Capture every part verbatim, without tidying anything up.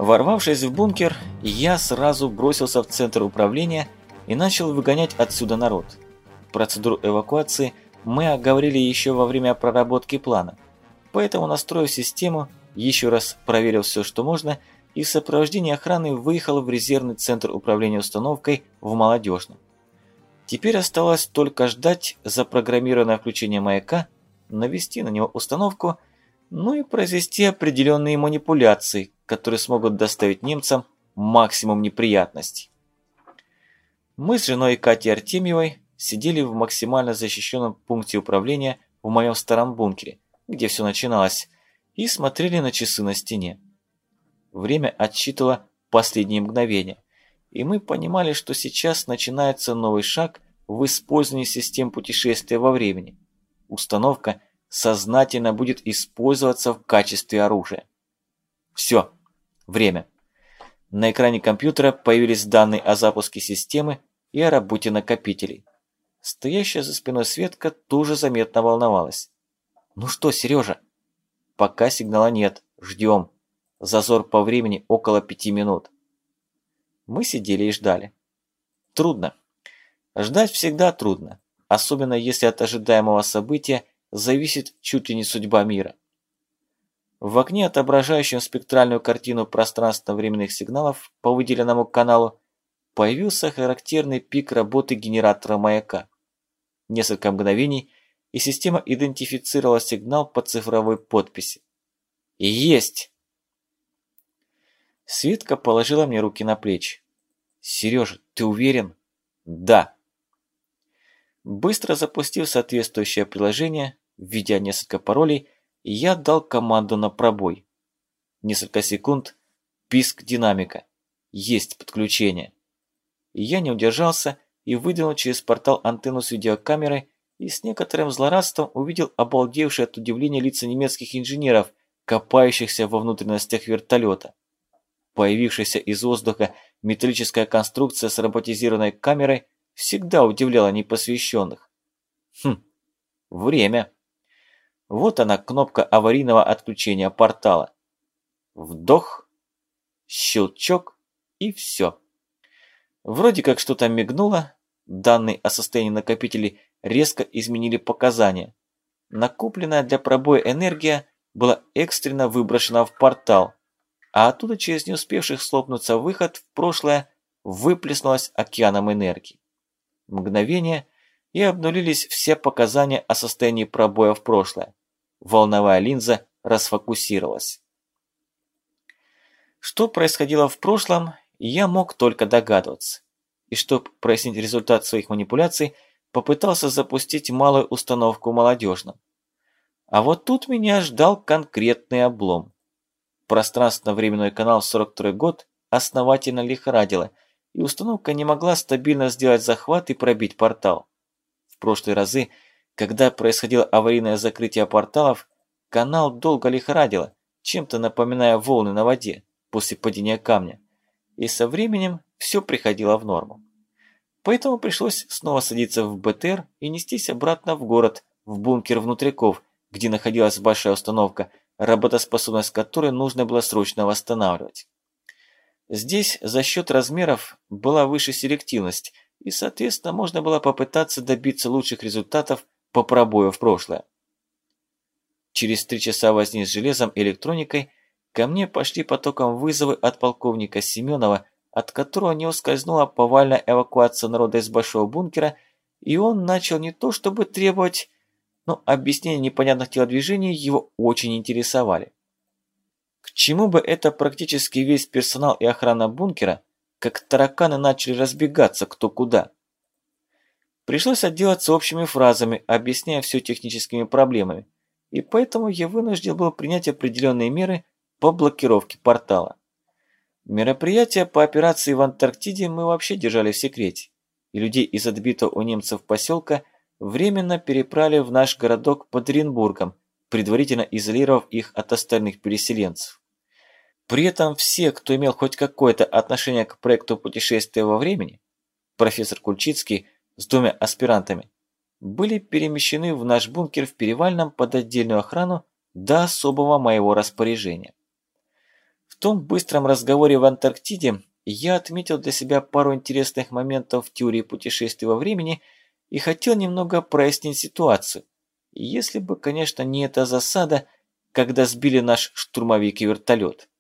Ворвавшись в бункер, я сразу бросился в центр управления и начал выгонять отсюда народ. Процедуру эвакуации мы оговорили еще во время проработки плана, поэтому, настроив систему, еще раз проверил все, что можно, и в сопровождении охраны выехал в резервный центр управления установкой в Молодежном. Теперь оставалось только ждать запрограммированное включение маяка, навести на него установку, ну и произвести определенные манипуляции, которые смогут доставить немцам максимум неприятностей. Мы с женой Катей Артемьевой сидели в максимально защищенном пункте управления в моем старом бункере, где все начиналось, и смотрели на часы на стене. Время отсчитывало последние мгновения, и мы понимали, что сейчас начинается новый шаг в использовании систем путешествия во времени. Установка сознательно будет использоваться в качестве оружия. Все. Время. На экране компьютера появились данные о запуске системы и о работе накопителей. Стоящая за спиной Светка тоже заметно волновалась. «Ну что, Сережа?» «Пока сигнала нет. Ждем. Зазор по времени около пяти минут». Мы сидели и ждали. Трудно. Ждать всегда трудно, особенно если от ожидаемого события зависит чуть ли не судьба мира. В окне, отображающем спектральную картину пространственно-временных сигналов по выделенному каналу, появился характерный пик работы генератора маяка. Несколько мгновений, и система идентифицировала сигнал по цифровой подписи. «Есть!» Светка положила мне руки на плечи. «Сережа, ты уверен?» «Да». Быстро запустив соответствующее приложение, введя несколько паролей, я дал команду на пробой. Несколько секунд, писк динамика. Есть подключение. И я не удержался и выдвинул через портал антенну с видеокамерой и с некоторым злорадством увидел обалдевшие от удивления лица немецких инженеров, копающихся во внутренностях вертолета. Появившаяся из воздуха металлическая конструкция с роботизированной камерой всегда удивляла непосвященных. Хм, время. Вот она, кнопка аварийного отключения портала. Вдох, щелчок и все. Вроде как что-то мигнуло, данные о состоянии накопителей резко изменили показания. Накопленная для пробоя энергия была экстренно выброшена в портал, а оттуда через не успевших слопнуться выход в прошлое выплеснулась океаном энергии. Мгновение, и обнулились все показания о состоянии пробоя в прошлое. Волновая линза расфокусировалась. Что происходило в прошлом, я мог только догадываться. И чтобы прояснить результат своих манипуляций, попытался запустить малую установку молодежным. А вот тут меня ждал конкретный облом. Пространственно-временной канал сорок второй год основательно лихорадило, и установка не могла стабильно сделать захват и пробить портал. В прошлые разы, когда происходило аварийное закрытие порталов, канал долго лихорадило, чем-то напоминая волны на воде после падения камня, и со временем все приходило в норму. Поэтому пришлось снова садиться в БТР и нестись обратно в город, в бункер внутряков, где находилась большая установка, работоспособность которой нужно было срочно восстанавливать. Здесь за счет размеров была выше селективность, и, соответственно, можно было попытаться добиться лучших результатов по пробою в прошлое. Через три часа возни с железом и электроникой ко мне пошли потоком вызовы от полковника Семенова, от которого не ускользнула повальная эвакуация народа из большого бункера, и он начал не то чтобы требовать, но объяснения непонятных телодвижений его очень интересовали. К чему бы это практически весь персонал и охрана бункера, как тараканы начали разбегаться кто куда. Пришлось отделаться общими фразами, объясняя все техническими проблемами, и поэтому я вынужден был принять определенные меры по блокировке портала. Мероприятия по операции в Антарктиде мы вообще держали в секрете, и людей из отбитого у немцев поселка временно переправили в наш городок под Оренбургом, предварительно изолировав их от остальных переселенцев. При этом все, кто имел хоть какое-то отношение к проекту путешествия во времени, профессор Кульчицкий с двумя аспирантами, были перемещены в наш бункер в Перевальном под отдельную охрану до особого моего распоряжения. В том быстром разговоре в Антарктиде я отметил для себя пару интересных моментов в теории путешествий во времени и хотел немного прояснить ситуацию. Если бы, конечно, не эта засада, когда сбили наш штурмовик и вертолет.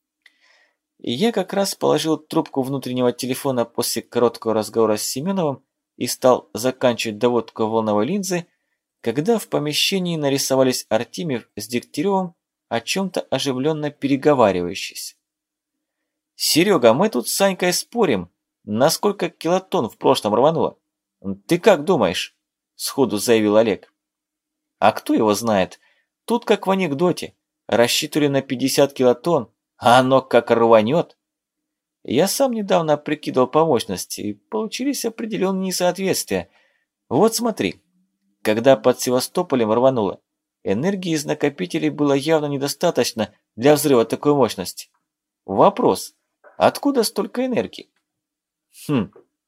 И я как раз положил трубку внутреннего телефона после короткого разговора с Семеновым и стал заканчивать доводку волновой линзы, когда в помещении нарисовались Артемьев с Дегтяревым, о чем-то оживленно переговаривающись. «Серега, мы тут с Санькой спорим, на сколько килотонн в прошлом рвануло. Ты как думаешь?» – сходу заявил Олег. «А кто его знает? Тут как в анекдоте. Рассчитывали на пятьдесят килотонн, а оно как рванет». Я сам недавно прикидывал по мощности, и получились определенные несоответствия. Вот смотри, когда под Севастополем рвануло, энергии из накопителей было явно недостаточно для взрыва такой мощности. Вопрос, откуда столько энергии? Хм.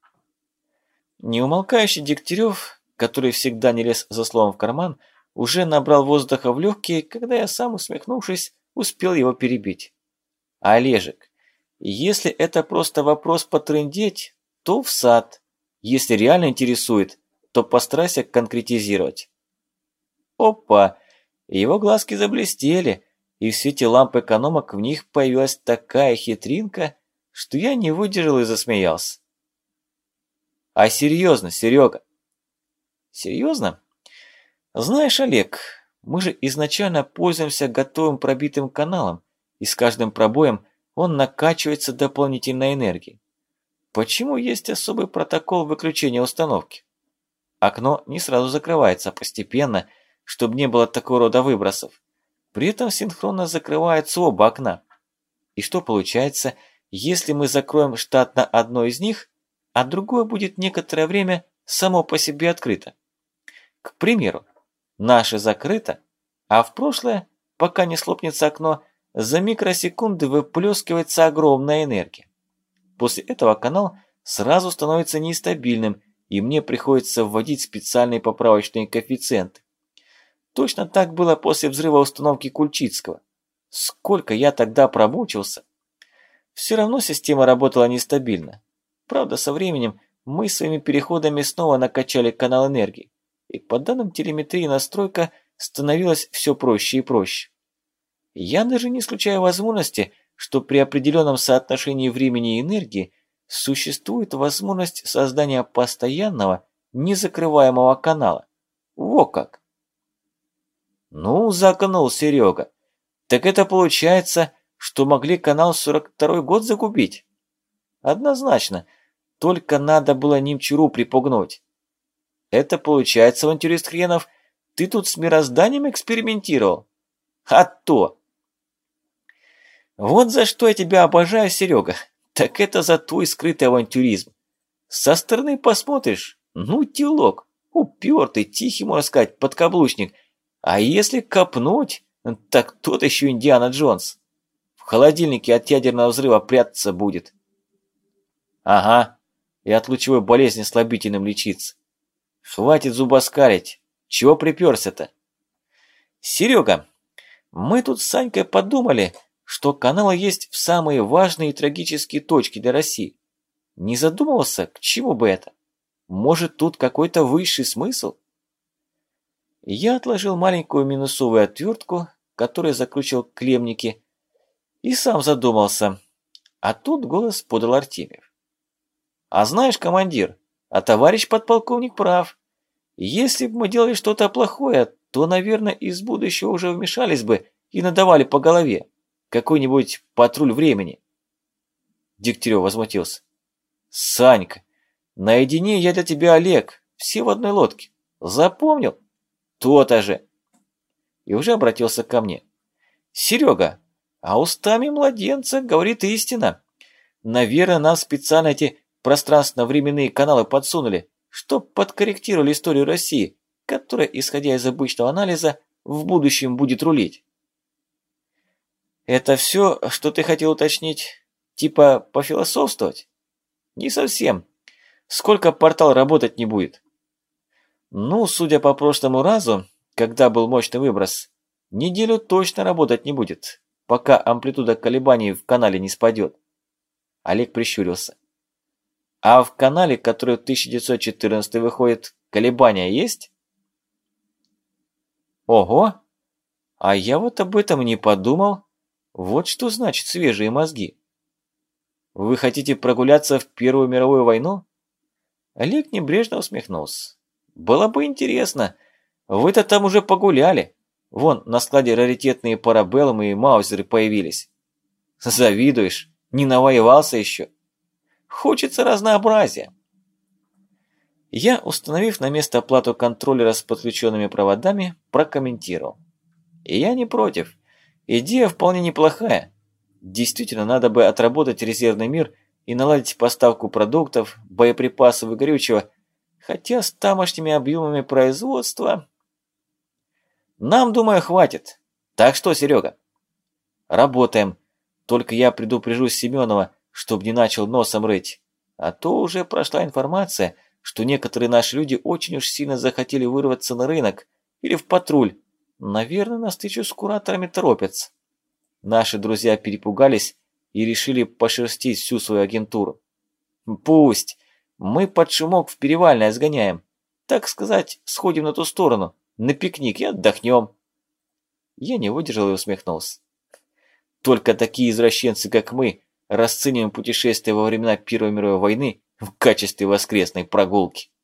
Неумолкающий Дегтярев, который всегда не лез за словом в карман, уже набрал воздуха в легкие, когда я сам, усмехнувшись, успел его перебить. Олежек, если это просто вопрос потрындеть, то в сад. Если реально интересует, то постарайся конкретизировать. Опа! Его глазки заблестели, и в свете ламп экономок в них появилась такая хитринка, что я не выдержал и засмеялся. А серьезно, Серега? Серьезно? Знаешь, Олег, мы же изначально пользуемся готовым пробитым каналом, и с каждым пробоем он накачивается дополнительной энергией. Почему есть особый протокол выключения установки? Окно не сразу закрывается, а постепенно, чтобы не было такого рода выбросов. При этом синхронно закрываются оба окна. И что получается, если мы закроем штатно одно из них, а другое будет некоторое время само по себе открыто? К примеру, наше закрыто, а в прошлое, пока не слопнется окно, за микросекунды выплескивается огромная энергия. После этого канал сразу становится нестабильным, и мне приходится вводить специальные поправочные коэффициенты. Точно так было после взрыва установки Кульчицкого. Сколько я тогда промучился. Все равно система работала нестабильно. Правда, со временем мы своими переходами снова накачали канал энергии, и по данным телеметрии настройка становилась все проще и проще. Я даже не исключаю возможности, что при определенном соотношении времени и энергии существует возможность создания постоянного, незакрываемого канала. Во как! Ну, загнул Серега. Так это получается, что могли канал сорок второй год загубить? Однозначно, только надо было Немчуру припугнуть. Это получается, авантюрист хренов, ты тут с мирозданием экспериментировал? А то! Вот за что я тебя обожаю, Серега, так это за твой скрытый авантюризм. Со стороны посмотришь, ну телок, упертый, тихий, можно сказать, подкаблучник. А если копнуть, так тот еще Индиана Джонс. В холодильнике от ядерного взрыва прятаться будет. Ага, и от лучевой болезни слабительным лечиться. Хватит зубоскалить, чего приперся-то? Серега, мы тут с Санькой подумали, что каналы есть в самые важные и трагические точки для России. Не задумывался, к чему бы это? Может, тут какой-то высший смысл? Я отложил маленькую минусовую отвертку, которой закручивал клемники, и сам задумался. А тут голос подал Артемьев. А знаешь, командир, а товарищ подполковник прав. Если бы мы делали что-то плохое, то, наверное, из будущего уже вмешались бы и надавали по голове. Какой-нибудь патруль времени. Дегтярев возмутился. Санька, наедине я для тебя Олег, все в одной лодке. Запомнил? То-то же. И уже обратился ко мне. Серега, а устами младенца говорит истина. Наверное, нам специально эти пространственно-временные каналы подсунули, чтоб подкорректировали историю России, которая, исходя из обычного анализа, в будущем будет рулить. Это все, что ты хотел уточнить? Типа пофилософствовать? Не совсем. Сколько портал работать не будет? Ну, судя по прошлому разу, когда был мощный выброс, неделю точно работать не будет. пока амплитуда колебаний в канале не спадет. Олег прищурился. А в канале, который в тысяча девятьсот четырнадцатый выходит, колебания есть? Ого! А я вот об этом не подумал. Вот что значит свежие мозги. Вы хотите прогуляться в Первую мировую войну? Олег небрежно усмехнулся. Было бы интересно. Вы-то там уже погуляли. Вон, на складе раритетные парабеллумы и маузеры появились. Завидуешь? Не навоевался еще? Хочется разнообразия. Я, установив на место плату контроллера с подключенными проводами, прокомментировал. И я не против. Идея вполне неплохая. Действительно, надо бы отработать резервный мир и наладить поставку продуктов, боеприпасов и горючего, хотя с тамошними объемами производства... Нам, думаю, хватит. Так что, Серега? Работаем. Только я предупрежу Семенова, чтобы не начал носом рыть. А то уже прошла информация, что некоторые наши люди очень уж сильно захотели вырваться на рынок или в патруль. Наверное, на встречу с кураторами торопятся. Наши друзья перепугались и решили пошерстить всю свою агентуру. Пусть. Мы под шумок в Перевальное сгоняем. Так сказать, сходим на ту сторону, на пикник и отдохнем. Я не выдержал и усмехнулся. Только такие извращенцы, как мы, расцениваем путешествия во времена Первой мировой войны в качестве воскресной прогулки.